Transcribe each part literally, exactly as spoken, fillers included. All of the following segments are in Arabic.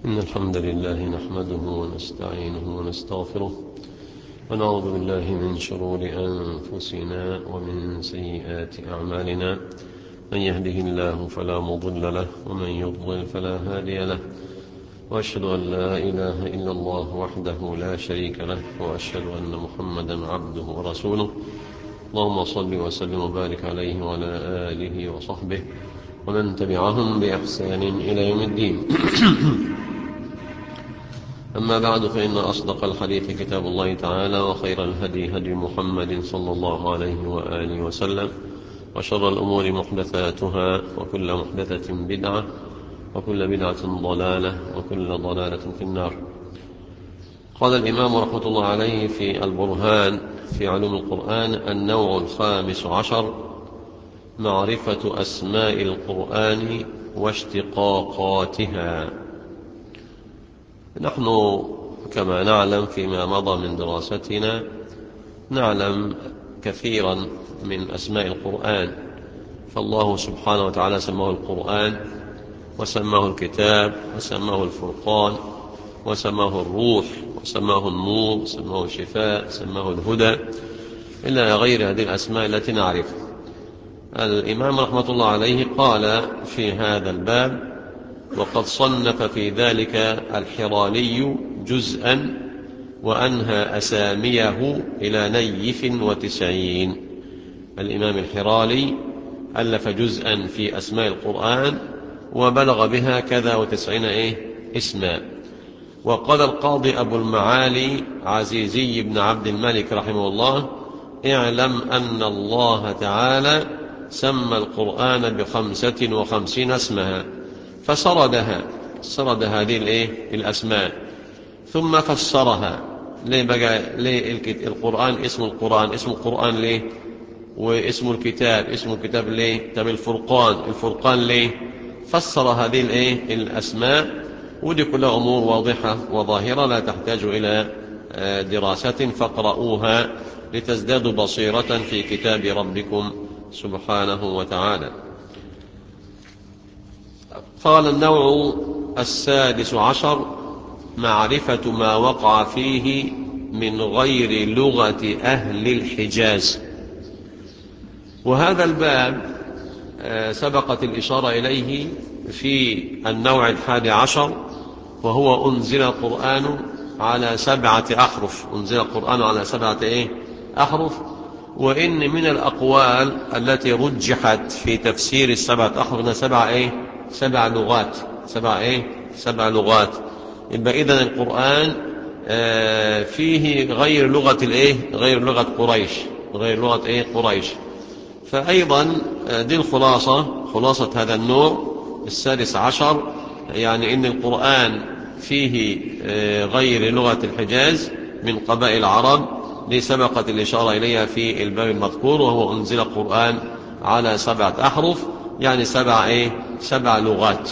إن الحمد لله نحمده ونستعينه ونستغفره ونعوذ بالله من شرور أنفسنا ومن سيئات أعمالنا. من يهده الله فلا مضل له ومن يضلل فلا هادي له، وأشهد أن لا إله إلا الله وحده لا شريك له، وأشهد أن محمدا عبده ورسوله. اللهم صل وسلم وبارك عليه وعلى آله وصحبه ومن تبعهم بإحسان إلى يوم الدين. أما بعد، فإن أصدق الحديث كتاب الله تعالى، وخير الهدي هدي محمد صلى الله عليه وآله وسلم، وشر الأمور محدثاتها، وكل محدثة بدعة، وكل بدعة ضلالة، وكل ضلالة في النار. قال الإمام رحمة الله عليه في البرهان في علوم القرآن: النوع الخامس عشر: معرفة أسماء القرآن واشتقاقاتها. نحن كما نعلم فيما مضى من دراستنا نعلم كثيرا من أسماء القرآن، فالله سبحانه وتعالى سماه القرآن، وسماه الكتاب، وسماه الفرقان، وسماه الروح، وسماه النور، وسماه الشفاء، وسماه الهدى، إلى غير هذه الأسماء التي نعرفها. الإمام رحمة الله عليه قال في هذا الباب: وقد صنف في ذلك الحرالي جزءا وأنهى أساميه إلى نيف وتسعين. الإمام الحرالي ألف جزءا في أسماء القرآن وبلغ بها كذا وتسعين إيه اسما. وقال القاضي أبو المعالي عزيزي بن عبد الملك رحمه الله: اعلم أن الله تعالى سمى القرآن بخمسة وخمسين اسمها، فسردها سرد هذه الايه الاسماء ثم فسرها. ليه بقى ليه القرآن اسم القرآن اسم القرآن ليه؟ واسم الكتاب اسم الكتاب ليه؟ طب الفرقان الفرقان ليه؟ فسر هذه الايه الاسماء، ودي كلها امور واضحه وظاهره لا تحتاج الى دراسه، فاقرؤوها لتزدادوا بصيره في كتاب ربكم سبحانه وتعالى. قال: النوع السادس عشر: معرفة ما وقع فيه من غير لغة أهل الحجاز. وهذا الباب سبقت الإشارة إليه في النوع الحادي عشر، وهو أنزل القرآن على سبعة أحرف. أنزل القرآن على سبعة إيه؟ أحرف. وإن من الأقوال التي رجحت في تفسير السبعة أحرف سبع إيه؟ سبع لغات. سبع إيه؟ سبع لغات. يبقى إذن القرآن آه فيه غير لغة الإيه؟ غير لغة قريش، غير لغة إيه؟ قريش. فأيضا دي الخلاصة، خلاصة هذا النوع السادس عشر، يعني إن القرآن فيه آه غير لغة الحجاز من قبائل العرب. دي سبقت الإشارة إليها في الباب المذكور، وهو أنزل القرآن على سبعة أحرف، يعني سبع إيه؟ سبع لغات.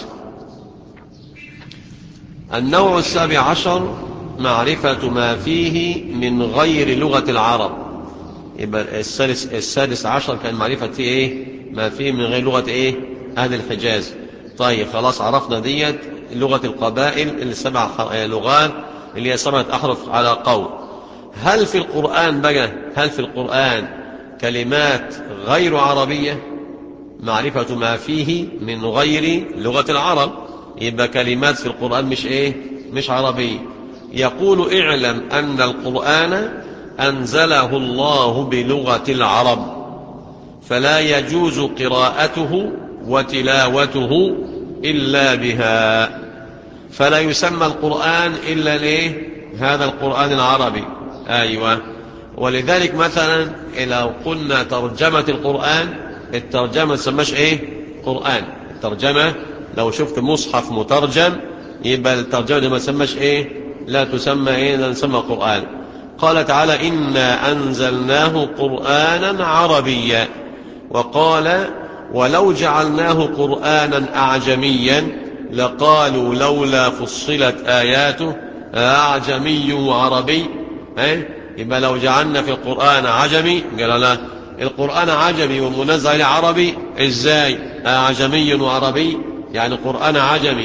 النوع السابع عشر: معرفة ما فيه من غير لغة العرب. يبقى السادس, السادس عشر كان معرفة فيه إيه؟ ما فيه من غير لغة إيه؟ أهل الحجاز. طيب خلاص عرفنا ديت لغة القبائل السبع لغات اللي هي سبعة أحرف على قول. هل في القرآن بقى هل في القرآن كلمات غير عربية؟ معرفة ما فيه من غير لغة العرب، يبقى كلمات في القرآن مش إيه؟ مش عربية. يقول: اعلم أن القرآن أنزله الله بلغة العرب، فلا يجوز قراءته وتلاوته إلا بها. فلا يسمى القرآن إلا ليه؟ هذا القرآن العربي. أيوة. ولذلك مثلا لو قلنا ترجمة القرآن، الترجمة ما تسمىش إيه؟ قرآن. الترجمة لو شفت مصحف مترجم يبقى الترجمة دي ما تسمىش إيه؟ لا تسمى إيه؟ لا تسمى قرآن. قال تعالى: إنا أنزلناه قرآنا عربيا. وقال: ولو جعلناه قرآنا أعجميا لقالوا لولا فصلت آياته أعجمي وعربي. يبقى لو جعلنا في القرآن عجمي، قال لا، القرآن عجمي ومنزل عربي، ازاي؟ أعجمي وعربي، يعني قرآن عجمي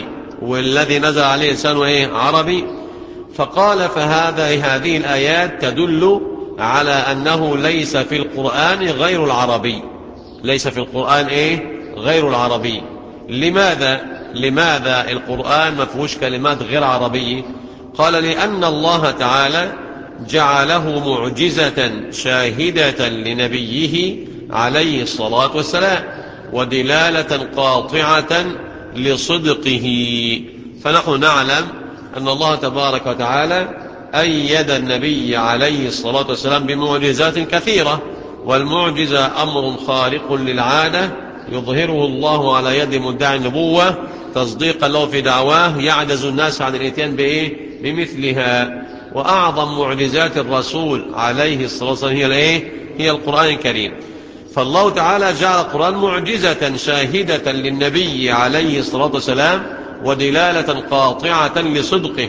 والذي نزل عليه لسانه إيه؟ عربي. فقال فهذا هذه الآيات تدل على أنه ليس في القرآن غير العربي، ليس في القرآن إيه؟ غير العربي. لماذا؟ لماذا القرآن ما فيهوش كلمات غير عربية؟ قال لأن الله تعالى جعله معجزة شاهدة لنبيه عليه الصلاة والسلام ودلالة قاطعة لصدقه. فنحن نعلم أن الله تبارك وتعالى أيد النبي عليه الصلاة والسلام بمعجزات كثيرة، والمعجزة أمر خارق للعادة يظهره الله على يد مدعي النبوة تصديقا له في دعواه يعجز الناس عن الاتيان بإيه؟ بمثلها. وأعظم معجزات الرسول عليه الصلاة والسلام هي الإيه؟ هي القرآن الكريم. فالله تعالى جعل القرآن معجزة شاهدة للنبي عليه الصلاة والسلام ودلالة قاطعة لصدقه،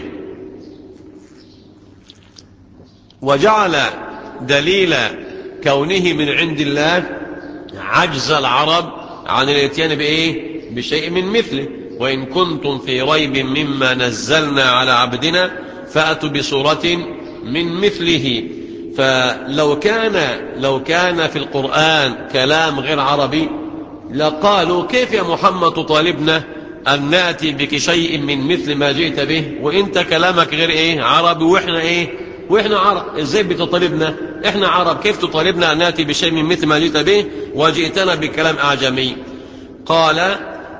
وجعل دليل كونه من عند الله عجز العرب عن الاتيان بإيه؟ بشيء من مثله. وإن كنتم في ريب مما نزلنا على عبدنا فأتوا بسورة من مثله. فلو كان لو كان في القرآن كلام غير عربي لقالوا كيف يا محمد تطالبنا أن نأتي بك شيء من مثل ما جئت به وإنت كلامك غير إيه؟ عربي، وإحنا إيه؟ وإحنا عرب. إزاي بتطالبنا؟ إحنا عرب، كيف تطالبنا أن نأتي بشيء من مثل ما جئت به وجئتنا بكلام أعجمي؟ قال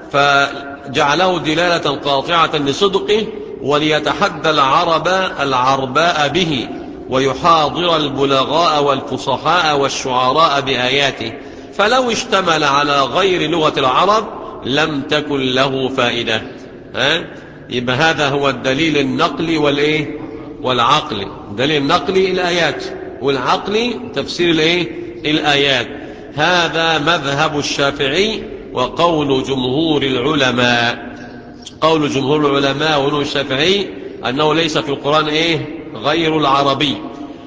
فجعله دلالة قاطعة لصدقه وليتحدى العرب العرباء به ويحاضر البلغاء والفصحاء والشعراء بآياته، فلو اشتمل على غير لغة العرب لم تكن له فائدة. ها؟ يبقى هذا هو الدليل النقلي والإيه؟ والعقلي. دليل النقلي الآيات، والعقلي تفسير الإيه؟ الآيات. هذا مذهب الشافعي وقول جمهور العلماء. قول جمهور العلماء ونو الشافعي أنه ليس في القرآن إيه؟ غير العربي.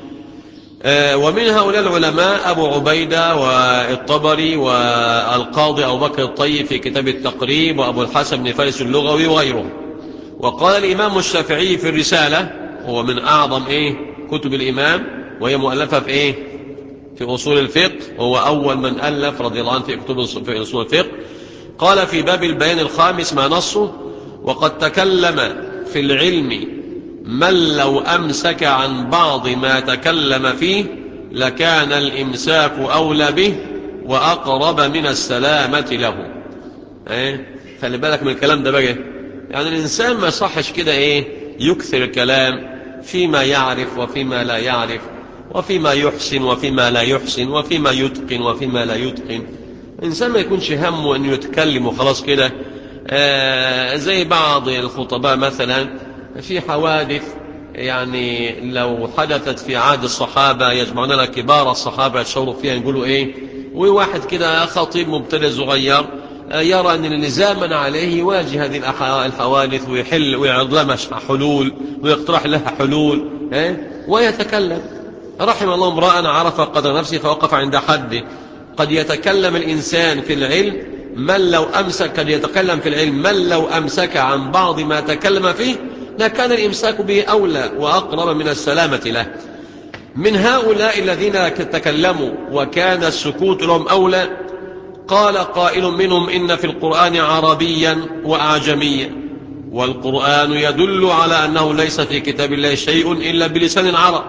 آه ومن هؤلاء العلماء أبو عبيدة والطبري والقاضي أبو بكر الطيب في كتاب التقريب وأبو الحسن بن فارس اللغوي وغيره. وقال الإمام الشافعي في الرسالة، هو من أعظم إيه؟ كتب الإمام، وهي مؤلفة في إيه؟ في أصول الفقه، هو أول من ألف رضي الله عنه في كتب في أصول الفقه. قال في باب البيان الخامس ما نصه: وقد تكلم في العلم من لو أمسك عن بعض ما تكلم فيه لكان الإمساك أولى به وأقرب من السلامة له. ايه؟ خلي بالك من الكلام ده بقى. يعني الإنسان ما صحش كده إيه؟ يكثر الكلام فيما يعرف وفيما لا يعرف، وفيما يحسن وفيما لا يحسن، وفيما يتقن وفيما لا يتقن. الإنسان ما يكونش همه أن يتكلم وخلاص كده. آه زي بعض الخطباء مثلا في حوادث يعني لو حدثت في عهد الصحابة يجمعون لك كبار الصحابة يتشاوروا فيها يقولوا إيه، وواحد كده خطيب مبتدئ صغير يرى أن اللزاما عليه يواجه هذه الحوادث ويحل ويعرض لها حلول ويقترح لها حلول ويتكلم. رحم الله امرأ عرف قدر نفسه فوقف عند حده. قد يتكلم الإنسان في العلم من لو أمسك قد يتكلم في العلم من لو أمسك عن بعض ما تكلم فيه لكان الإمساك به أولى وأقرب من السلامة له. من هؤلاء الذين تكلموا وكان السكوت لهم أولى قال قائل منهم: إن في القرآن عربيا وأعجميا، والقرآن يدل على أنه ليس في كتاب الله شيء إلا بلسان العرب.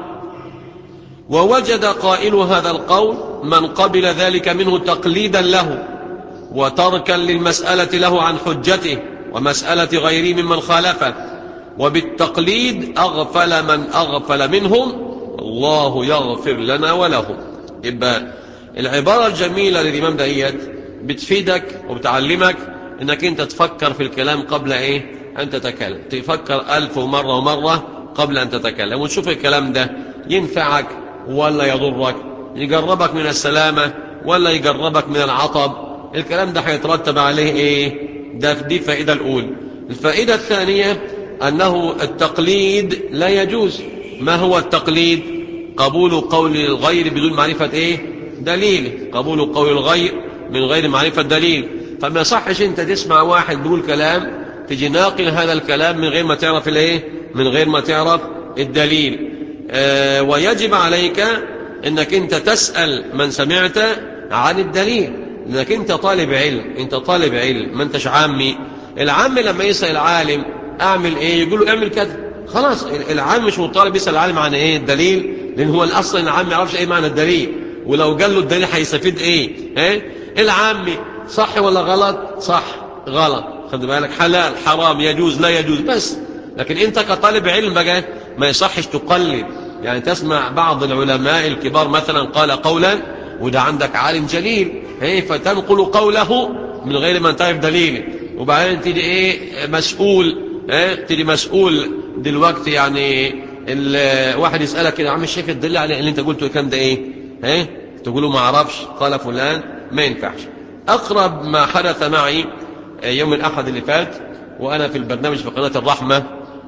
ووجد قائل هذا القول من قبل ذلك منه تقليدا له وتركا للمسألة له عن حجته ومسألة غيره ممن خالفه، وبالتقليد أغفل من أغفل منهم، الله يغفر لنا ولهم. يبقى العبارة الجميلة للإمام دهيت بتفيدك وبتعلمك انك انت تفكر في الكلام قبل ايه ان تتكلم، تفكر ألف مرة ومرة قبل ان تتكلم، وتشوف الكلام ده ينفعك ولا يضرك، يقربك من السلامة ولا يقربك من العطب. الكلام ده هيترتب عليه ايه؟ ده دي الفائدة الأولى. الفائدة الثانية أنه التقليد لا يجوز. ما هو التقليد؟ قبول قول الغير بدون معرفة ايه؟ دليل. قبول قول الغير من غير معرفة دليل. فما صحش انت تسمع واحد بيقول كلام تجي ناقل هذا الكلام من غير ما تعرف الايه، من غير ما تعرف الدليل. آه ويجب عليك انك انت تسأل من سمعت عن الدليل، لانك انت طالب علم، انت طالب علم ما انتش عامي. العام لما يسأل العالم اعمل ايه يقول له اعمل كذا، خلاص. العام مش مطالب يسأل العالم عن ايه الدليل، لان هو الاصل العام ما يعرفش ايه معنى الدليل، ولو قال له الدليل هيستفيد ايه. ايه العامي صح ولا غلط؟ صح غلط، خد بالك، حلال حرام يجوز لا يجوز بس. لكن انت كطالب علم بقى ما يصحش تقلد، يعني تسمع بعض العلماء الكبار مثلا قال قولا وده عندك عالم جليل ايه، فتنقل قوله من غير ما تعرف دليله، وبعدين تيجي ايه مسؤول، ايه تيجي مسؤول دلوقتي يعني الواحد يسألك كده، عم الشيخ الدليل على اللي انت قلته كام ده ايه، ايه تقول له ما اعرفش قال فلان، ما ينفعش. اقرب ما حدث معي يوم الاحد اللي فات وانا في البرنامج في قناة الرحمة،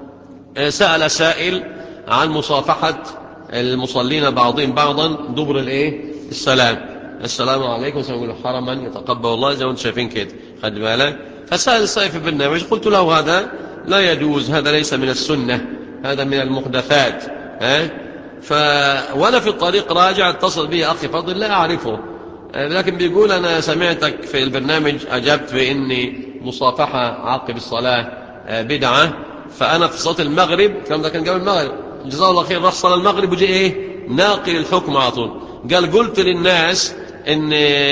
سأل سائل عن مصافحة المصلين بعضهم بعضا دبر الايه السلام، السلام عليكم سنقول حرما يتقبل الله زي ما انتم شايفين كده، خد بالك. فسأل السائل في البرنامج، قلت له هذا لا يجوز، هذا ليس من السنة، هذا من المحدثات. ها ف وانا في الطريق راجع اتصل بي اخي فضل لا اعرفه، لكن بيقول انا سمعتك في البرنامج اجبت باني مصافحة عقب الصلاة بدعة، فانا في صلاة المغرب، الكلام ده كان قبل المغرب، جزاه الله خير، راح صلى المغرب وجي ايه ناقل الحكم على طول، قال قلت للناس ان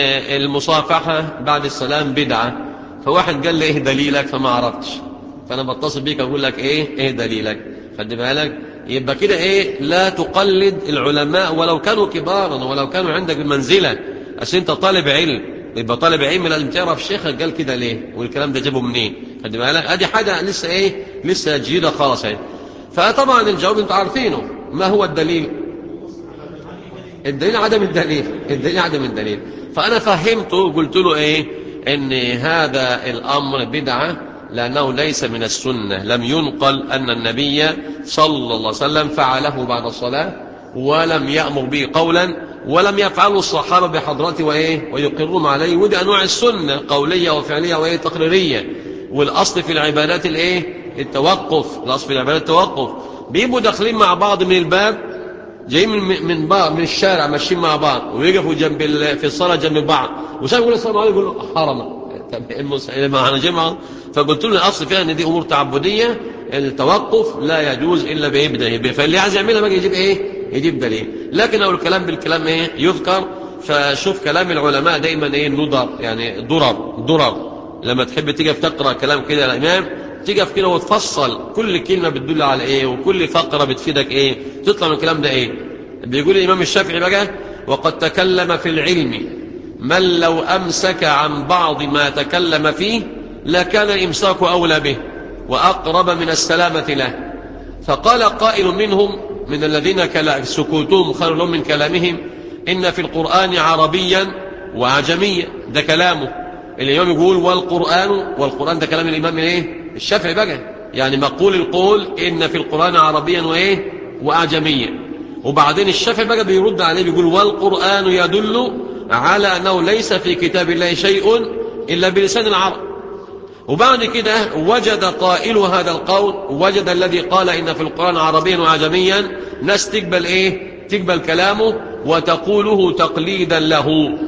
المصافحة بعد السلام بدعة، فواحد قال لي ايه دليلك، فما عرفتش، فانا بتصل بيك اقول لك ايه ايه دليلك، خد بالك. يبقى كده ايه لا تقلد العلماء ولو كانوا كبارا ولو كانوا عندك بمنزلة، عشان انت طالب علم، يبقى طالب علم لازم تعرف شيخك قال كده ليه والكلام ده جابه منين، خد بالك. ادي حاجه لسه ايه لسه جديده خالص اهي. فطبعا الجواب انتوا عارفينه، ما هو الدليل؟ الدليل عدم الدليل، الدليل عدم الدليل. فانا فهمته قلت له ايه ان هذا الامر بدعه لانه ليس من السنه، لم ينقل ان النبي صلى الله عليه وسلم فعله بعد الصلاه، ولم يأمر به قولا، ولم يفعله الصحابة بحضرته وإيه ويقرون عليه. ودي أنواع السنة قولية وفعلية وإيه تقريرية. والأصل في العبادات الإيه التوقف، الأصل في العبادات التوقف. بيبقوا داخلين مع بعض من الباب، جايين من من بعض من الشارع ماشيين مع بعض ويقفوا جنب في الصلاة جنب بعض، وسام يقول السلام عليكم يقول حرما، معنا جمعة. فقلت له الأصل فيها أن دي أمور تعبدية، التوقف لا يجوز إلا بإبدا، فاللي عايز يعملها بقى يجيب إيه يجيب دليل. لكن لو الكلام بالكلام ايه يذكر، فشوف كلام العلماء دايما ايه نضر، يعني ضرر ضرر. لما تحب تيجي تقرا كلام كده الامام تيجي كده وتفصل كل كلمه بتدل على ايه وكل فقره بتفيدك ايه، تطلع من الكلام ده ايه. بيقول الامام الشافعي بقى وقد تكلم في العلم من لو امسك عن بعض ما تكلم فيه لكان الامساك اولى به واقرب من السلامه له. فقال قائل منهم من الذين سكوتهم خير لهم من كلامهم إن في القرآن عربيا وعجميا، ده كلامه الإمام يقول والقرآن، والقرآن ده كلام الإمام إيه الشافعي بقى، يعني مقول القول إن في القرآن عربيا وإيه وعجميا. وبعدين الشافعي بقى بيرد عليه بيقول والقرآن يدل على أنه ليس في كتاب الله شيء إلا بلسان العرب. وبعد كده وجد قائل هذا القول، وجد الذي قال إن في القرآن عربيا وعجميا ناس تقبل إيه تقبل كلامه وتقوله تقليدا له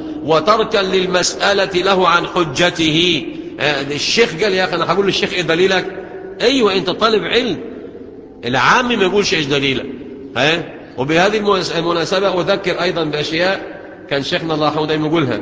وتركا للمسألة له عن حجته. آه الشيخ قال يا أخي أنا هقول للشيخ إيه دليلك؟ أيوة أنت طالب علم، العام ما يقولش إيش دليلك. ها وبهذه المناسبة أذكر أيضا بأشياء كان شيخنا الله يرحمه دايما يقولها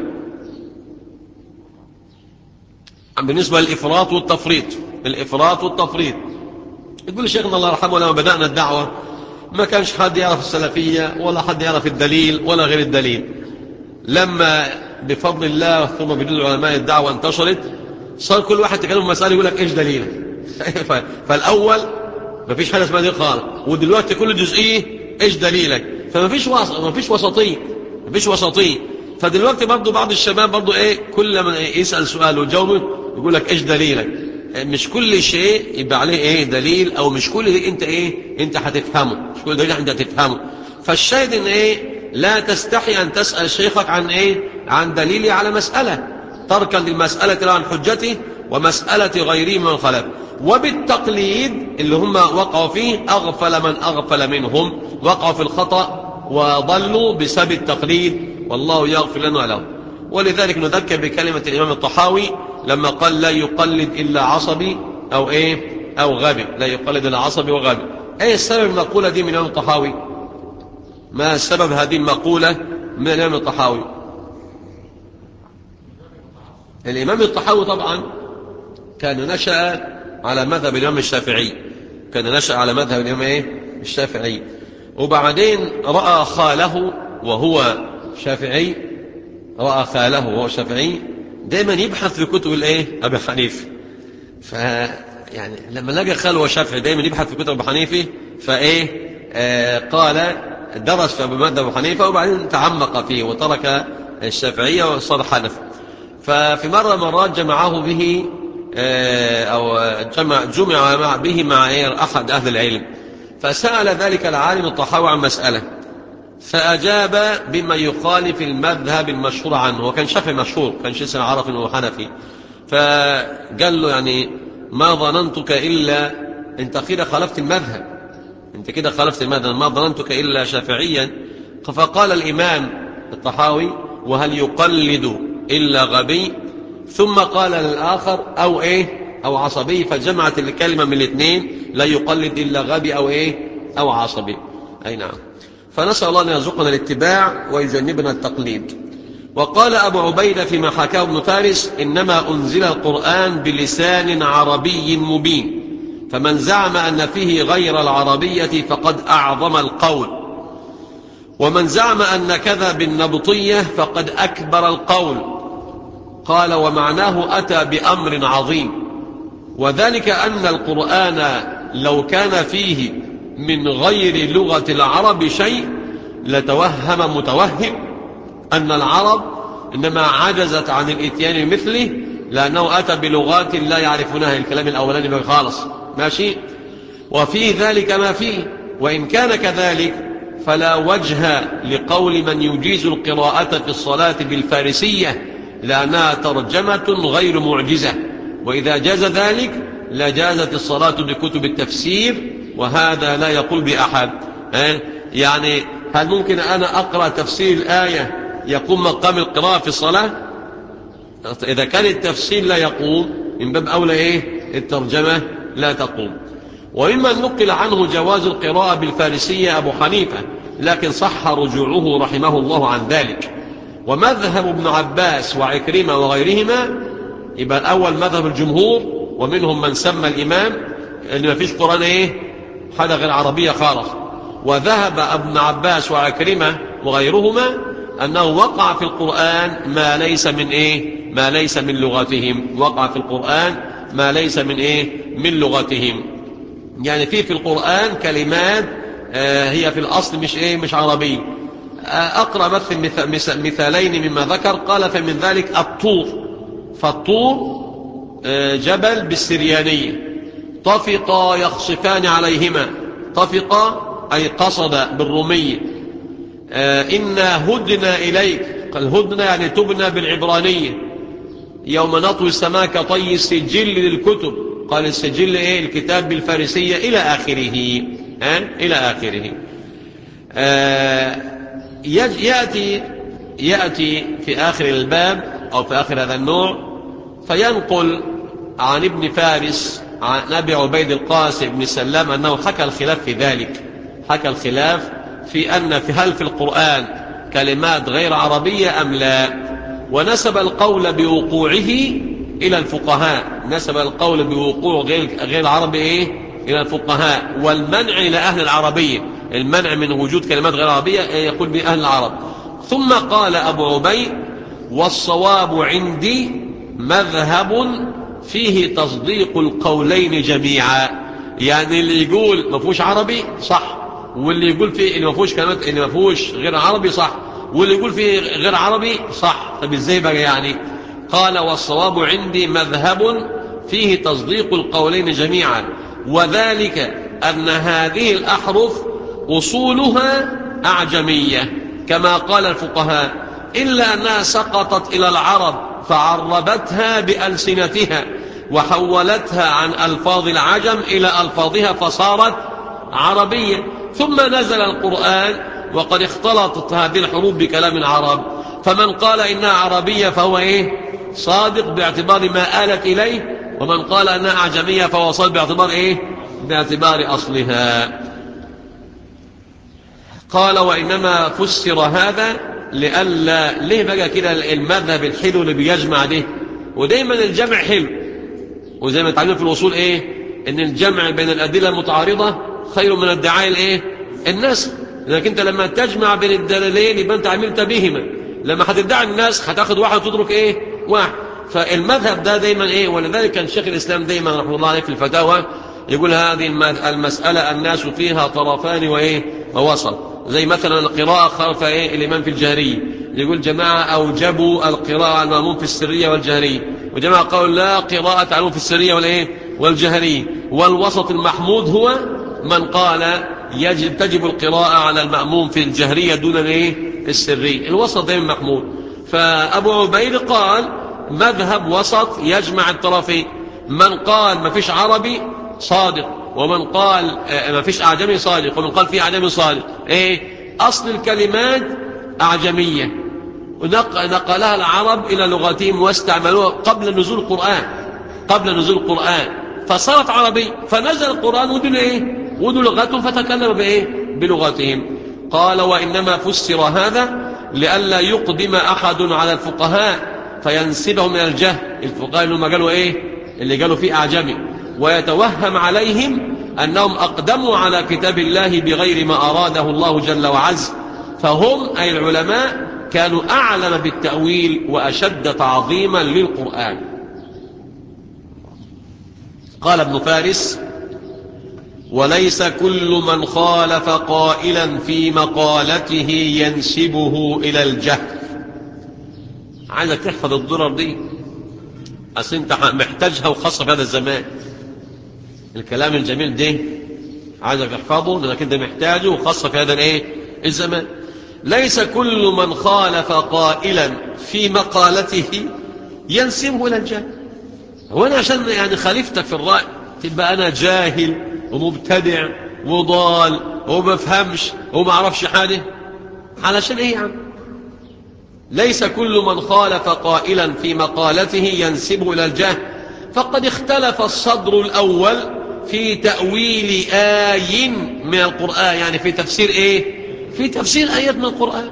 بالنسبة للإفراط والتفريط. الإفراط والتفريط يقول شيخنا الله يرحمه لما بدأنا الدعوة ما كانش حد يعرف السلفية ولا حد يعرف الدليل ولا غير الدليل. لما بفضل الله ثم بدون العلماء الدعوة انتشرت صار كل واحد تكلم مسألة يقول لك إيش دليلك. فالأول ما فيش حاجة اسمها دي خالص، ودلوقتي كل جزئية إيش دليلك، فما فيش وسط، ما فيش وسطية، ما فيش وسطية. فدلوقتي برضو بعض الشباب برضو ايه كل ما يسأل سؤال ويجاوبه يقول لك ايش دليلك. مش كل شيء يبقى عليه ايه دليل، او مش كل دليل انت ايه انت هتفهمه، مش كل دليل انت هتفهمه. فالشاهد ان ايه لا تستحي ان تسأل شيخك عن ايه عن دليلي على مسألة، تركا للمسألة له عن حجته ومسألة غيرهم من خلف، وبالتقليد اللي هم وقعوا فيه أغفل من أغفل منهم، وقعوا في الخطأ وضلوا بسبب التقليد، والله يغفر لنا ولهم. ولذلك نذكر بكلمة الإمام الطحاوي لما قال لا يقلد إلا عصبي أو إيه أو غبي، لا يقلد إلا عصبي وغبي. أي السبب المقولة دي من الإمام الطحاوي؟ ما سبب هذه المقولة من الإمام الطحاوي؟ الإمام الطحاوي طبعا كان نشأ على مذهب الإمام الشافعي، كان نشأ على مذهب الإمام إيه؟ الشافعي، وبعدين رأى خاله وهو شافعي، رأى خاله وهو شافعي دائما يبحث في كتب الإيه؟ أبي حنيفة. ف يعني لما لقى خاله وهو شافعي دائما يبحث في كتب أبي حنيفة، فإيه آه قال درس في مذهب أبي حنيفة وبعدين تعمق فيه وترك الشافعية وصار حنفي. ففي مرة مرات جمعه به أو جمع, جمع به مع أحد أهل العلم، فسأل ذلك العالم الطحاوي عن مسألة، فأجاب بما يخالف المذهب المشهور عنه، وكان شافعي مشهور كان شيء عرف أنه حنفي. فقال له يعني ما ظننتك إلا أنت كده خالفت المذهب، أنت كده خالفت المذهب، ما ظننتك إلا شافعيا. فقال الإمام الطحاوي وهل يقلد إلا غبي؟ ثم قال للآخر أو إيه أو عصبي، فجمعت الكلمة من الاثنين لا يقلد إلا غبي أو إيه أو عصبي. أي نعم. فنسأل الله أن يرزقنا الاتباع ويجنبنا التقليد. وقال أبو عبيدة فيما حكاه ابن فارس إنما أنزل القرآن بلسان عربي مبين، فمن زعم أن فيه غير العربية فقد أعظم القول، ومن زعم أن كذا بالنبطية فقد أكبر القول. قال ومعناه أتى بأمر عظيم، وذلك أن القرآن لو كان فيه من غير لغة العرب شيء لتوهم متوهم أن العرب إنما عجزت عن الإتيان مثله لأنه أتى بلغات لا يعرفونها. الكلام الأولاني بقى خالص ماشي، وفي ذلك ما فيه. وإن كان كذلك فلا وجه لقول من يجيز القراءة في الصلاة بالفارسية لأنها ترجمة غير معجزة، وإذا جاز ذلك لجازت الصلاة بكتب التفسير، وهذا لا يقول بأحد. يعني هل ممكن أنا أقرأ تفسير الآية يقوم مقام القراءة في الصلاة؟ إذا كان التفسير لا يقوم من باب أولى إيه الترجمة لا تقوم. ومما نقل عنه جواز القراءة بالفارسية أبو حنيفة، لكن صح رجوعه رحمه الله عن ذلك. ومذهب ابن عباس وعكرمة وغيرهما يبقى الأول مذهب الجمهور، ومنهم من سمى الإمام اللي ما فيش قرآن إيه حاجة غير عربية خالص. وذهب ابن عباس وعكرمة وغيرهما أنه وقع في القرآن ما ليس من إيه ما ليس من لغتهم، وقع في القرآن ما ليس من إيه من لغتهم. يعني في في القرآن كلمات آه هي في الأصل مش إيه مش عربي. أقرأ مثل مثالين مما ذكر. قال فمن ذلك الطور، فالطور جبل بالسريانية، طفقا يخصفان عليهما، طفقا أي قصد بالرومية. إنا هدنا إليك، قال هدنا يعني تبنى بالعبرانية، يوم نطوي السماء كطي السجل للكتب، قال السجل إيه الكتاب بالفارسية إلى آخره ها إلى آخره. يأتي يأتي في آخر الباب أو في آخر هذا النوع فينقل عن ابن فارس عن أبي عبيد القاسم بن سلام أنه حكى الخلاف في ذلك، حكى الخلاف في أن في هل في القرآن كلمات غير عربية أم لا، ونسب القول بوقوعه إلى الفقهاء، نسب القول بوقوع غير غير عربي إيه إلى الفقهاء، والمنع إلى أهل العربية، المنع من وجود كلمات غير عربية يقول بأهل العرب. ثم قال أبو عبيد والصواب عندي مذهب فيه تصديق القولين جميعا، يعني اللي يقول ما فيهوش عربي صح، واللي يقول فيه اللي ما فيهوش كلمات اللي ما فيهوش غير عربي صح، واللي يقول فيه غير عربي صح. طب ازاي بقى يعني؟ قال والصواب عندي مذهب فيه تصديق القولين جميعا، وذلك أن هذه الأحرف أصولها أعجمية كما قال الفقهاء، إلا أنها سقطت إلى العرب فعربتها بألسنتها، وحولتها عن ألفاظ العجم إلى ألفاظها فصارت عربية. ثم نزل القرآن وقد اختلطت هذه الحروف بكلام العرب، فمن قال إنها عربية فهو إيه؟ صادق باعتبار ما آلت إليه، ومن قال أنها أعجمية فهو صادق باعتبار إيه؟ باعتبار أصلها. قال وإنما فسر هذا لألا ليه بقى كده المذهب الحلو اللي بيجمع ده، ودايما الجمع حلو، وزي ما تعلمون في الوصول إيه؟ إن الجمع بين الأدلة المتعارضة خير من ادعاء الإيه؟ النسخ. لكن أنت لما تجمع بين الدليلين يبقى أنت عملت بهما، لما هتدعي النسخ هتاخد واحد وتترك إيه؟ واحد. فالمذهب ده دايما إيه؟ ولذلك كان شيخ الإسلام دايما رحمه الله عليه في الفتاوى يقول هذه المسألة الناس فيها طرفان وإيه؟ ووسط. زي مثلا القراءة خلف إيه؟ الإمام في الجهرية، يقول جماعة أوجبوا القراءة على المأموم في السرية والجهرية، وجماعة قالوا لا قراءة عليهم في السرية والإيه؟ والجهرية. والوسط المحمود هو من قال يجب تجب القراءة على المأموم في الجهرية دون الإيه؟ السرية. الوسط دائما محمود. فأبو عبيد قال مذهب وسط يجمع الطرفين، من قال ما فيش عربي صادق، ومن قال ما فيش أعجمي صادق، ومن قال في أعجمي صادق. إيه؟ أصل الكلمات أعجمية ونقلها العرب إلى لغتهم واستعملوها قبل نزول القرآن، قبل نزول القرآن فصارت عربي، فنزل القرآن ودول إيه؟ ودول لغتهم فتكلم بإيه؟ بلغتهم. قال وإنما فسر هذا لئلا يقدم أحد على الفقهاء فينسبهم إلى الجهل، الفقهاء اللي هم قالوا إيه؟ اللي قالوا فيه أعجمي، ويتوهم عليهم أنهم أقدموا على كتاب الله بغير ما أراده الله جل وعز، فهم أي العلماء كانوا أعلم بالتأويل وأشد تعظيما للقرآن. قال ابن فارس وليس كل من خالف قائلا في مقالته ينسبه إلى الجهل. عايزك تحفظ الضرر دي، أصل أنت محتاجها وخاصة في هذا الزمان. الكلام الجميل ده عايزك تحفظه لأنك أنت محتاجه وخاصة في هذا الإيه؟ الزمان. ليس كل من خالف قائلا في مقالته ينسبه إلى الجهل. وأنا عشان يعني خالفتك في الرأي تبقى أنا جاهل ومبتدع وضال ومفهمش ومعرفش حاجة؟ علشان إيه يعني؟ ليس كل من خالف قائلا في مقالته ينسبه إلى الجهل، فقد اختلف الصدر الأول في تأويل آي من القرآن، يعني في تفسير إيه؟ في تفسير آيات من القرآن.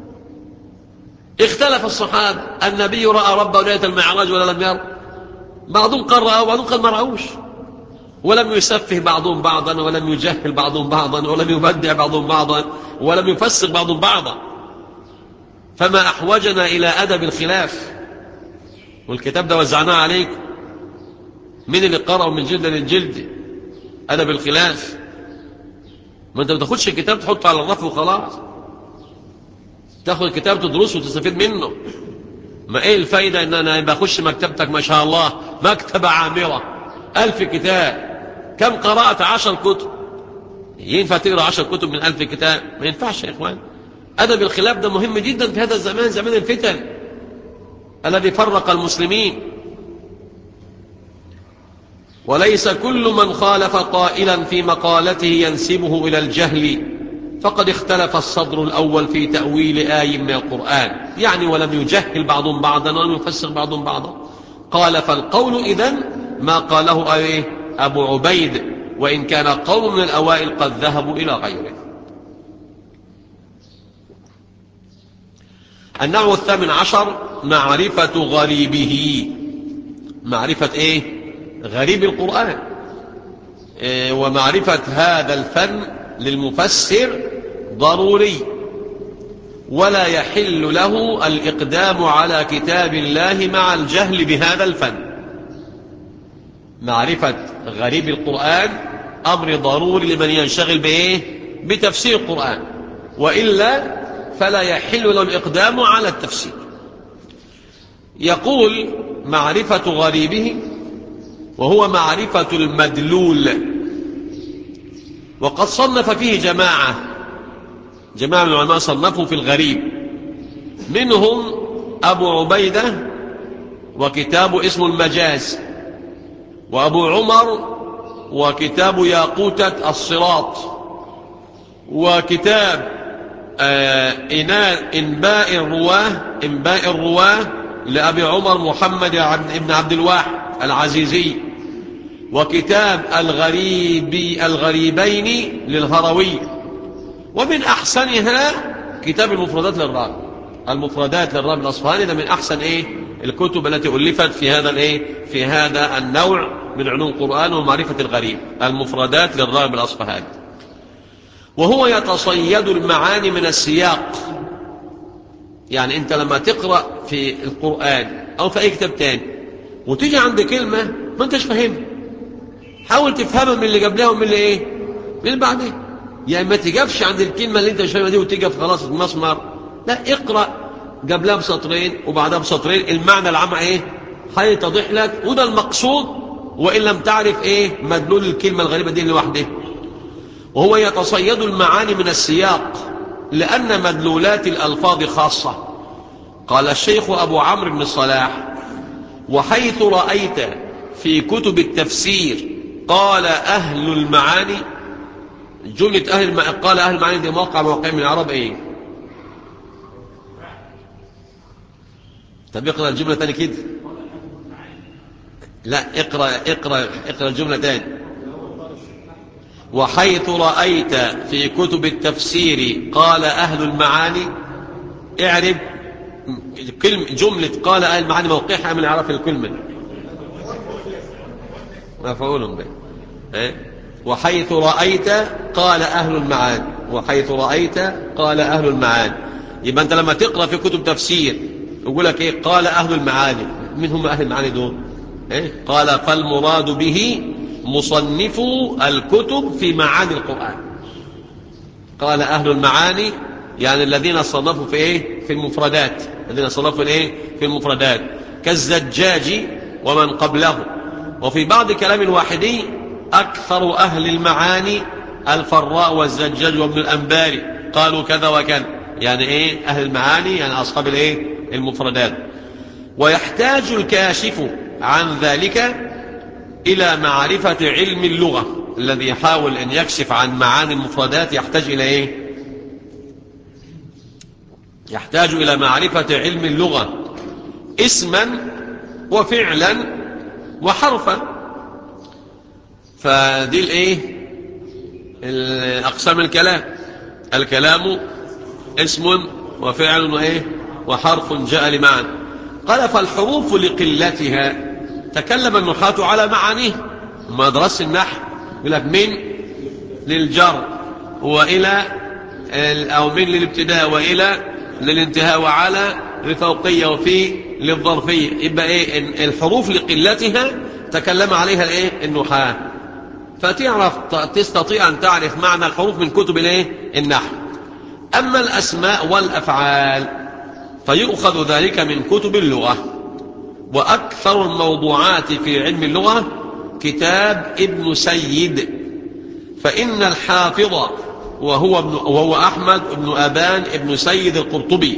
اختلف الصحابة، النبي رأى ربه ليلة المعراج ولا لم يرى؟ بعضهم قال رأى وبعضهم قال ما رأوش، ولم يسفه بعضهم بعضا ولم يجهل بعضهم بعضا ولم يبدع بعضهم بعضا ولم يفسر بعضهم بعضا. فما أحوجنا إلى أدب الخلاف، والكتاب ده وزعناه عليكم، من اللي قرأه من جلد للجلد أدب الخلاف. ما أنت ما تاخدش الكتاب تحطه على الرف وخلاص، تاخد الكتاب تدرسه وتستفيد منه. ما إيه الفايدة إن أنا بخش مكتبتك ما شاء الله مكتبة عامرة ألف كتاب، كم قرأت؟ عشر كتب. ينفع تقرأ عشر كتب من ألف كتاب؟ ما ينفعش يا إخوان. أدب الخلاف ده مهم جدا في هذا الزمان، زمان الفتن الذي فرق المسلمين. وليس كل من خالف قائلا في مقالته ينسبه إلى الجهل، فقد اختلف الصدر الأول في تأويل آي من القرآن، يعني ولم يجهل بعضهم بعضا ولم يفسر بعضهم بعضا. قال فالقول إذن ما قاله أيه أبو عبيد، وإن كان قوم من الأوائل قد ذهبوا إلى غيره. النوع الثامن عشر معرفة غريبه. معرفة إيه؟ غريب القرآن. إيه؟ ومعرفة هذا الفن للمفسر ضروري، ولا يحل له الإقدام على كتاب الله مع الجهل بهذا الفن. معرفة غريب القرآن أمر ضروري لمن ينشغل بإيه؟ بتفسير القرآن، وإلا فلا يحل له الإقدام على التفسير. يقول معرفة غريبه وهو معرفة المدلول، وقد صنف فيه جماعة جماعة من العلماء صنفوا في الغريب، منهم أبو عبيدة وكتاب اسمه المجاز، وأبو عمر وكتاب ياقوتة الصراط، وكتاب آه إنباء الرواه إنباء الرواه لأبي عمر محمد بن عبد الواحد العزيزي، وكتاب الغريب الغريبين للهروي. ومن أحسنها كتاب المفردات للراغب، المفردات للراغب الأصفهاني، ده من أحسن إيه الكتب التي ألفت في هذا الإيه في هذا النوع من علوم القرآن ومعرفة الغريب، المفردات للراغب الأصفهاني. وهو يتصيد المعاني من السياق. يعني أنت لما تقرأ في القرآن أو في أي كتاب تاني وتيجي عند كلمة ما أنتش فاهمها، حاول تفهمها من اللي قبلها ومن اللي إيه من اللي بعدها. يعني ما تجابش عند الكلمة اللي أنت مش فاهمها دي وتجاب خلاص المسمر، لا، اقرأ قبلها بسطرين وبعدها بسطرين، المعنى العام إيه هيتضح لك، وده المقصود، وإن لم تعرف إيه مدلول الكلمة الغريبة دي لوحدها. وهو يتصيد المعاني من السياق لأن مدلولات الألفاظ خاصة. قال الشيخ أبو عمرو بن الصلاح: وحيث رأيت في كتب التفسير قال أهل المعاني، جملة أهل المعاني، قال أهل المعاني دي موقع موقع من العرب إيه؟ طب اقرأ الجملة تاني كده. لا، اقرأ اقرأ اقرأ الجملة تاني. وحيث رأيت في كتب التفسير قال أهل المعاني، اعرب كلمة جملة قال أهل المعاني موقعها من عرف الكلمة مفعول به. إيه؟ وحيث رأيت قال أهل المعاني، وحيث رأيت قال أهل المعاني. يبقى أنت لما تقرأ في كتب تفسير يقول لك إيه؟ قال أهل المعاني. من هم أهل المعاني دول؟ إيه؟ قال فالمراد به مصنفو الكتب في معاني القرآن. قال أهل المعاني يعني الذين صنفوا في إيه؟ في المفردات، الذين صنفوا إيه؟ في المفردات، كالزجاج ومن قبله. وفي بعض كلام الواحدي أكثر أهل المعاني الفراء والزجاج وابن الأنباري قالوا كذا وكذا. يعني إيه أهل المعاني؟ يعني أصحاب الإيه؟ المفردات. ويحتاج الكاشف عن ذلك إلى معرفة علم اللغة. الذي يحاول أن يكشف عن معاني المفردات يحتاج إلى إيه؟ يحتاج إلى معرفة علم اللغة اسما وفعلا وحرفا. فدي الإيه؟ أقسام الكلام. الكلام اسم وفعل وإيه؟ وحرف جاء لمعنى. قال فالحروف لقلتها تكلم النحاة على معانيه. ما درس النحو يقول لك من للجر وإلى، أو من للابتداء وإلى للانتهاء، وعلى للفوقية، وفي للظرفية. يبقى إيه الحروف لقلتها تكلم عليها الإيه النحاة. فتعرف تستطيع أن تعرف معنى الحروف من كتب الإيه النحو. أما الأسماء والأفعال فيؤخذ ذلك من كتب اللغة. وأكثر الموضوعات في علم اللغة كتاب ابن سيد، فإن الحافظ وهو, ابن وهو أحمد بن أبان ابن سيد القرطبي،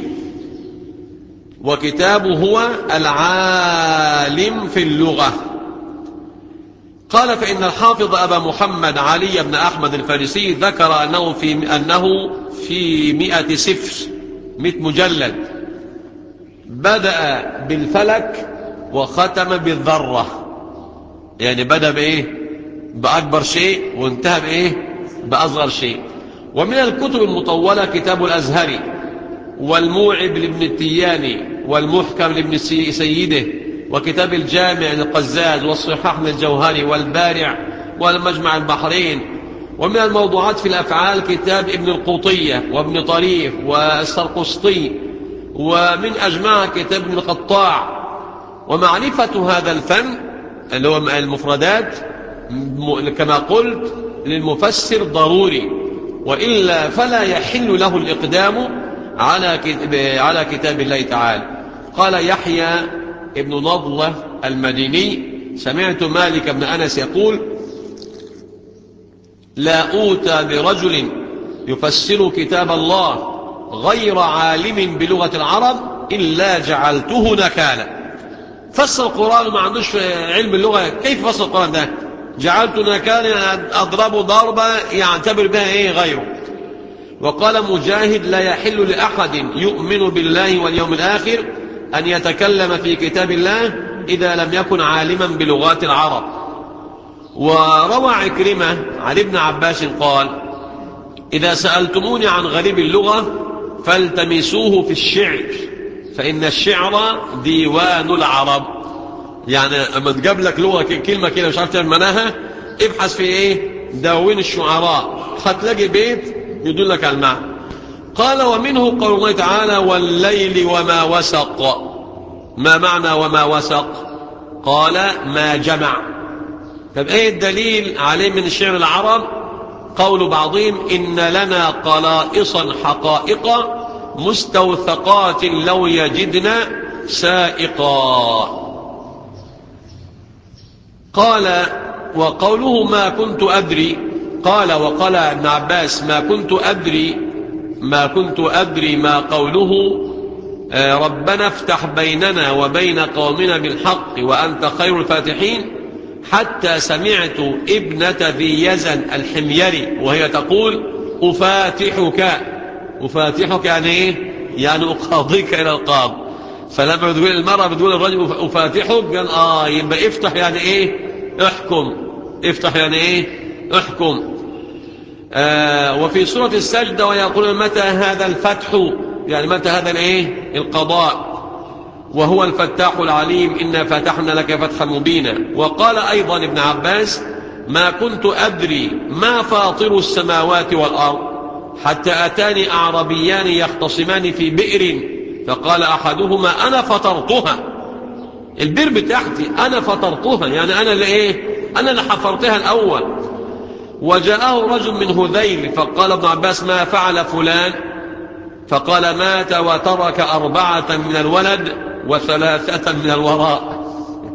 وكتابه هو العالم في اللغة. قال فإن الحافظ أبا محمد علي بن أحمد الفارسي ذكر أنه في, أنه في مئة سفر مئة مجلد بدأ بالفلك وختم بالذرة. يعني بدأ بإيه؟ بأكبر شيء وانتهى بإيه؟ بأصغر شيء. ومن الكتب المطولة كتاب الأزهري، والموعب لابن التياني، والمحكم لابن سيده، وكتاب الجامع للقزاز، والصحاح للجوهري، والبارع، والمجمع البحرين. ومن الموضوعات في الأفعال كتاب ابن القوطية وابن طريف والسرقسطي. ومن أجمع كتاب ابن القطاع. ومعرفة هذا الفن اللي هو المفردات كما قلت للمفسر ضروري، وإلا فلا يحل له الإقدام على على كتاب الله تعالى. قال يحيى ابن نضلة المديني سمعت مالك بن أنس يقول لا أوتى برجل يفسر كتاب الله غير عالم بلغة العرب إلا جعلته نكالا. فسر القرآن وما عندوش علم اللغة، كيف فسر القرآن ده؟ جعلت نكالا أضرب ضربة يعتبر بها إيه غيره. وقال مجاهد لا يحل لأحد يؤمن بالله واليوم الآخر أن يتكلم في كتاب الله إذا لم يكن عالما بلغات العرب. وروى عكرمة عن ابن عباس قال إذا سألتموني عن غريب اللغة فالتمسوه في الشعر فإن الشعر ديوان العرب. يعني اما تجاب لك لغة كلمة كده مش عارف تعمل معناها، ابحث في ايه دواوين الشعراء هتلاقي بيت يدلك على المعنى. قال ومنه قول الله تعالى والليل وما وسق. ما معنى وما وسق؟ قال ما جمع. طب ايه الدليل عليه من الشعر العرب؟ قول بعضهم إن لنا قلائصا حقائق مستوثقات لو يجدنا سائقا. قال وقوله ما كنت أدري، قال وقال ابن عباس ما كنت أدري ما كنت أدري ما قوله ربنا افتح بيننا وبين قومنا بالحق وأنت خير الفاتحين حتى سمعت ابنة ذي يزن الحميري وهي تقول أفاتحك. أفاتحك يعني إيه؟ يعني أقاضيك إلى القاضي. فلما بتقول المرأة بتقول الرجل أفاتحك قال آه يبقى افتح يعني إيه؟ احكم. افتح يعني إيه؟ احكم. آه وفي سورة السجدة ويقول متى هذا الفتح، يعني متى هذا الإيه؟ القضاء. وهو الفتاح العليم إنا فتحنا لك فتحا مبينا. وقال أيضا ابن عباس ما كنت أدري ما فاطر السماوات والأرض حتى أتاني أعربيان يختصمان في بئر فقال أحدهما أنا فطرتها. البئر بتاعتي أنا فطرتها، يعني أنا اللي إيه؟ أنا اللي حفرتها الأول. وجاءه رجل من هذيل فقال ابن عباس ما فعل فلان؟ فقال مات وترك أربعة من الولد وثلاثة من الوراء.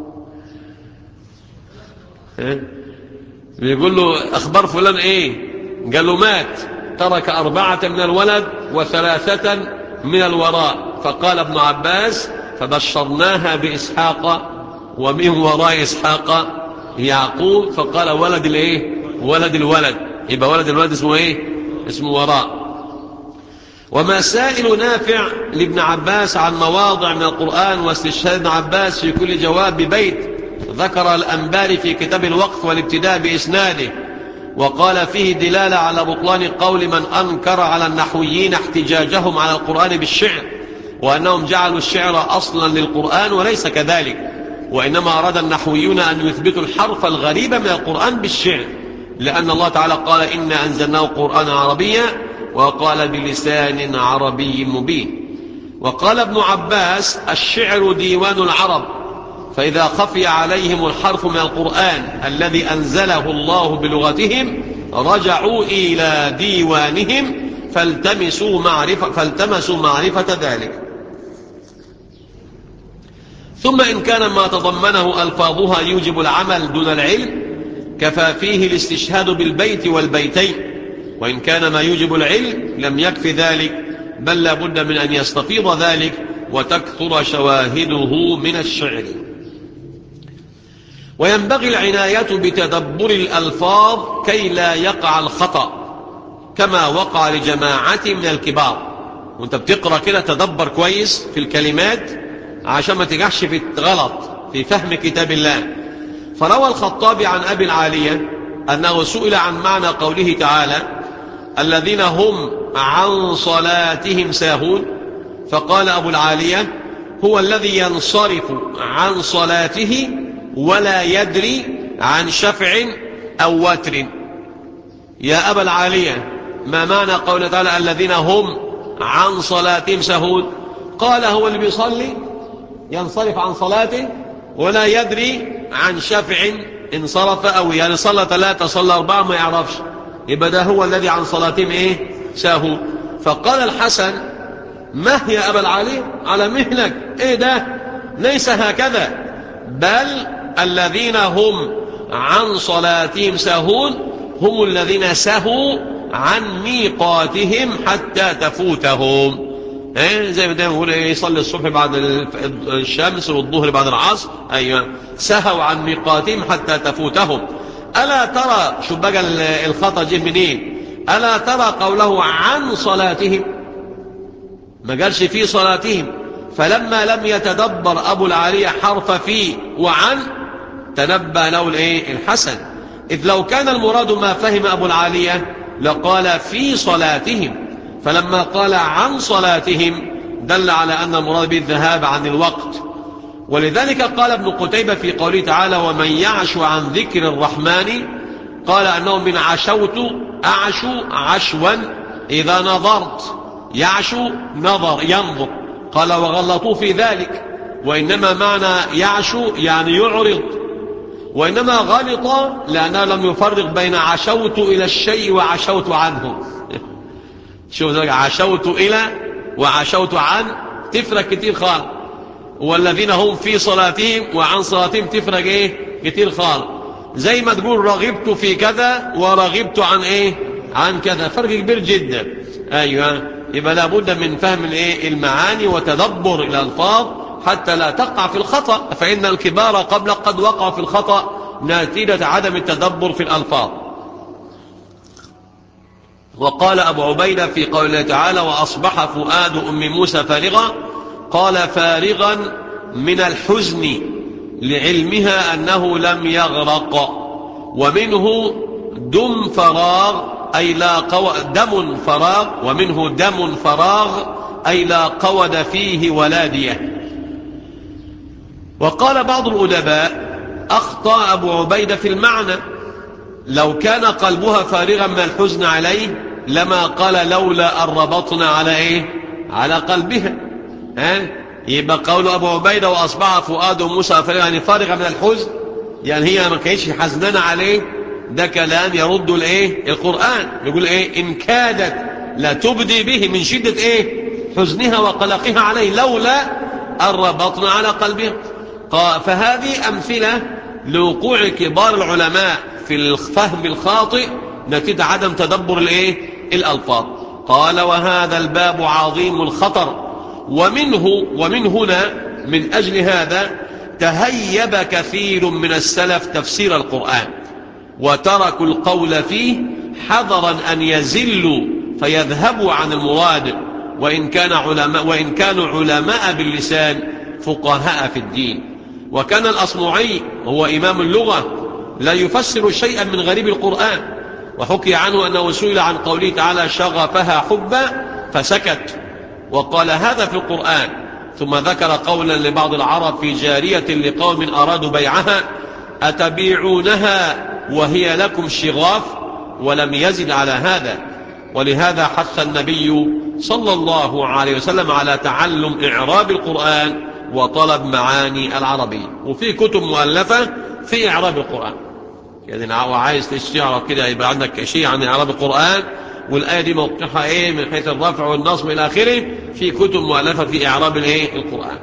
بيقول له أخبار فلان إيه؟ قال له مات ترك أربعة من الولد وثلاثة من الوراء. فقال ابن عباس فبشرناها بإسحاق ومن وراء إسحاق يعقوب. فقال ولد الإيه؟ ولد الولد. يبقى ولد الولد اسمه إيه؟ اسمه وراء. ومسائل نافع لابن عباس عن مواضع من القرآن واستشهاد ابن عباس في كل جواب ببيت ذكر الأنباري في كتاب الوقف والابتداء بإسناده. وقال فيه دلالة على بطلان قول من أنكر على النحويين احتجاجهم على القرآن بالشعر وأنهم جعلوا الشعر أصلا للقرآن، وليس كذلك، وإنما أراد النحويون أن يثبتوا الحرف الغريب من القرآن بالشعر، لأن الله تعالى قال إنا أنزلناه قرآنا عربيا وقال بلسان عربي مبين. وقال ابن عباس الشعر ديوان العرب، فإذا خفي عليهم الحرف من القرآن الذي أنزله الله بلغتهم رجعوا إلى ديوانهم فالتمسوا معرفة, فالتمسوا معرفة ذلك. ثم إن كان ما تضمنه ألفاظها يوجب العمل دون العلم كفى فيه الاستشهاد بالبيت والبيتين، وإن كان ما يوجب العلم لم يكف ذلك بل لا بد من أن يستفيض ذلك وتكثر شواهده من الشعر. وينبغي العناية بتدبر الألفاظ كي لا يقع الخطأ كما وقع لجماعة من الكبار. وانت بتقرأ كده تدبر كويس في الكلمات عشان ما تجحش في الغلط في فهم كتاب الله. فروى الخطابي عن أبي العالية أنه سئل عن معنى قوله تعالى الذين هم عن صلاتهم ساهون، فقال أبو العالية هو الذي ينصرف عن صلاته ولا يدري عن شفع أو وتر. يا أبا العالية ما معنى قوله تعالى الذين هم عن صلاتهم ساهون؟ قال هو اللي بيصلي ينصرف عن صلاته ولا يدري عن شفع انصرف أو يعني صلى ثلاثة صلى أربعة ما يعرفش، يبقى ده هو الذي عن صلاتهم إيه؟ ساهون. فقال الحسن ما هي أبا العالي على مهلك إيه ده؟ ليس هكذا، بل الذين هم عن صلاتهم ساهون هم الذين سهوا عن ميقاتهم حتى تفوتهم. ايه زي ما دايما بيقول ايه يصلي الصبح بعد الشمس والظهر بعد العصر. ايوه سهوا عن ميقاتهم حتى تفوتهم. الا ترى شو بقى الخطا جه منين؟ الا ترى قوله عن صلاتهم، ما قالش في صلاتهم. فلما لم يتدبر ابو العالية حرف في وعن تنبه له الايه الحسن، اذ لو كان المراد ما فهم ابو العالية لقال في صلاتهم، فلما قال عن صلاتهم دل على أن المراد به الذهاب عن الوقت. ولذلك قال ابن قتيبة في قوله تعالى ومن يعش عن ذكر الرحمن قال أنه من عشوت أعشو عشوا إذا نظرت، يعشو نظر ينظر، قال وغلطوا في ذلك، وإنما معنى يعشو يعني يعرض، وإنما غلط لأنه لم يفرق بين عشوت إلى الشيء وعشوت عنه. شوف ذلك عشوت إلى وعشوت عن تفرق كتير خالص، والذين هم في صلاتهم وعن صلاتهم تفرق ايه كتير خالص. زي ما تقول رغبت في كذا ورغبت عن ايه عن كذا، فرق كبير جدا. ايوه يبقى لابد من فهم الايه المعاني وتدبر الالفاظ حتى لا تقع في الخطأ، فإن الكبار قبل قد وقع في الخطأ نتيجة عدم التدبر في الألفاظ. وقال أبو عبيدة في قوله تعالى وأصبح فؤاد أم موسى فارغا، قال فارغا من الحزن لعلمها أنه لم يغرق، ومنه دم فراغ أي لا قو... دم فراغ ومنه دم فراغ أي لا قود فيه ولا دية. وقال بعض الأدباء أخطأ أبو عبيدة في المعنى، لو كان قلبها فارغا من الحزن عليه لما قال لولا أن ربطنا على إيه على قلبها. ها يبقى قول أبو عبيدة وأصبح فؤاد موسى فارغا يعني فارغا من الحزن، يعني هي ما كانتش حزنانة عليه، ده كلام يرد الإيه القرآن يقول إيه إن كادت لا تبدي به من شدة إيه حزنها وقلقها عليه لولا أن ربطنا على قلبها. فهذه أمثلة لوقوع كبار العلماء في الفهم الخاطئ نتيجة عدم تدبر الايه الألفاظ. قال وهذا الباب عظيم الخطر، ومنه ومن هنا من أجل هذا تهيب كثير من السلف تفسير القرآن وتركوا القول فيه حذرا أن يزلوا فيذهبوا عن المراد، وإن كان علماء وإن كانوا علماء باللسان فقهاء في الدين. وكان الأصمعي هو إمام اللغة لا يفسر شيئا من غريب القرآن، وحكي عنه أنه سئل عن قوله تعالى شغفها حبا فسكت وقال هذا في القرآن، ثم ذكر قولا لبعض العرب في جارية لقوم أرادوا بيعها أتبيعونها وهي لكم شغاف، ولم يزد على هذا. ولهذا حث النبي صلى الله عليه وسلم على تعلم إعراب القرآن وطلب معاني العربية، وفي كتب مؤلفة في إعراب القرآن. يعني عايز تشتغل كده يبقى عندك شيء عن إعراب القرآن والآية دي موقعها إيه من حيث الرفع والنصب إلى آخره، في كتب مؤلفة في إعراب الإيه القرآن.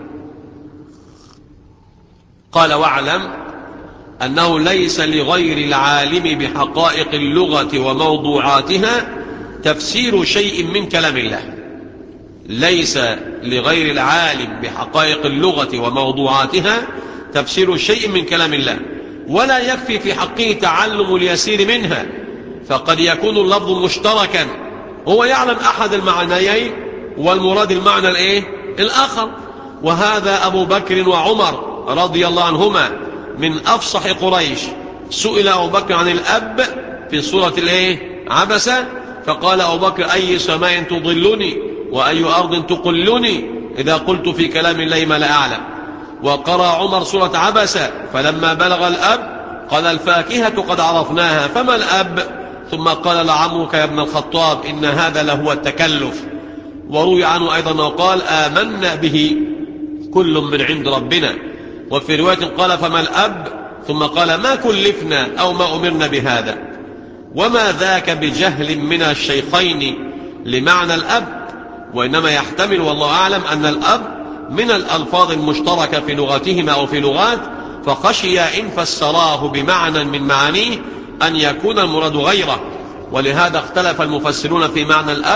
قال واعلم أنه ليس لغير العالم بحقائق اللغة وموضوعاتها تفسير شيء من كلام الله. ليس لغير العالم بحقائق اللغة وموضوعاتها تفسير شيء من كلام الله، ولا يكفي في حقه تعلم اليسير منها، فقد يكون اللفظ مشتركا هو يعلم أحد المعنيين والمراد المعنى الإيه؟ الآخر. وهذا أبو بكر وعمر رضي الله عنهما من أفصح قريش. سئل أبو بكر عن الأب في سورة الإيه؟ عبسة، فقال أبو بكر أي سماء تضلني وأي أرض تقلني إذا قلت في كلام الله ما لا أعلم. وقرأ عمر سورة عبسة فلما بلغ الأب قال الفاكهة قد عرفناها فما الأب، ثم قال لعمرك يا ابن الخطاب إن هذا لهو التكلف. وروي عنه أيضا وقال آمنا به كل من عند ربنا. وفي رواية قال فما الأب، ثم قال ما كلفنا أو ما أمرنا بهذا. وما ذاك بجهل من الشيخين لمعنى الأب، وإنما يحتمل والله أعلم أن الأب من الألفاظ المشتركة في لغتهما أو في لغات، فخشي إن فسراه بمعنى من معانيه أن يكون المراد غيره. ولهذا اختلف المفسرون في معنى الأب،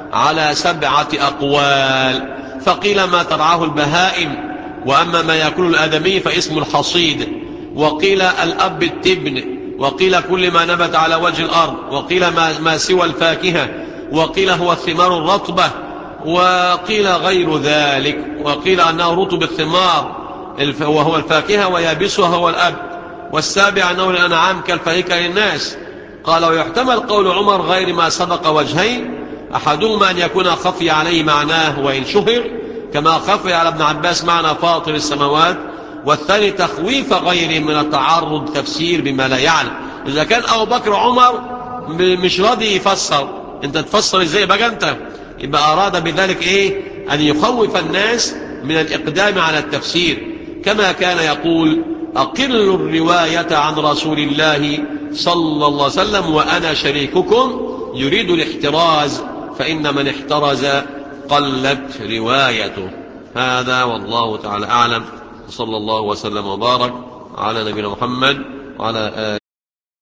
على سبعة أقوال. فقيل ما ترعاه البهائم، وأما ما يأكل الآدمي فاسم الحصيد، وقيل الأب التبن، وقيل كل ما نبت على وجه الأرض، وقيل ما, ما سوى الفاكهة، وقيل هو الثمار الرطبة، وقيل غير ذلك، وقيل أنه رطب الثمار وهو الفاكهة ويابسها هو الأب، والسابع أنه الأنعام كالفريق للناس. قال ويحتمل قول عمر غير ما سبق وجهين، أحدهما أن يكون خفي عليه معناه وإن شهر، كما خفي على ابن عباس معنى فاطر السماوات، والثاني تخويف غيره من التعرض تفسير بما لا يعلم. إذا كان أبو بكر عمر مش راضي يفسر، أنت تفسر إزاي بقى أنت؟ يبقى أراد بذلك إيه؟ أن يخوف الناس من الإقدام على التفسير، كما كان يقول أقلوا الرواية عن رسول الله صلى الله عليه وسلم وأنا شريككم، يريد الاحتراز، فإن من احترز قلت روايته. هذا والله تعالى أعلم، صلى الله وسلم وبارك على نبينا محمد وعلى آله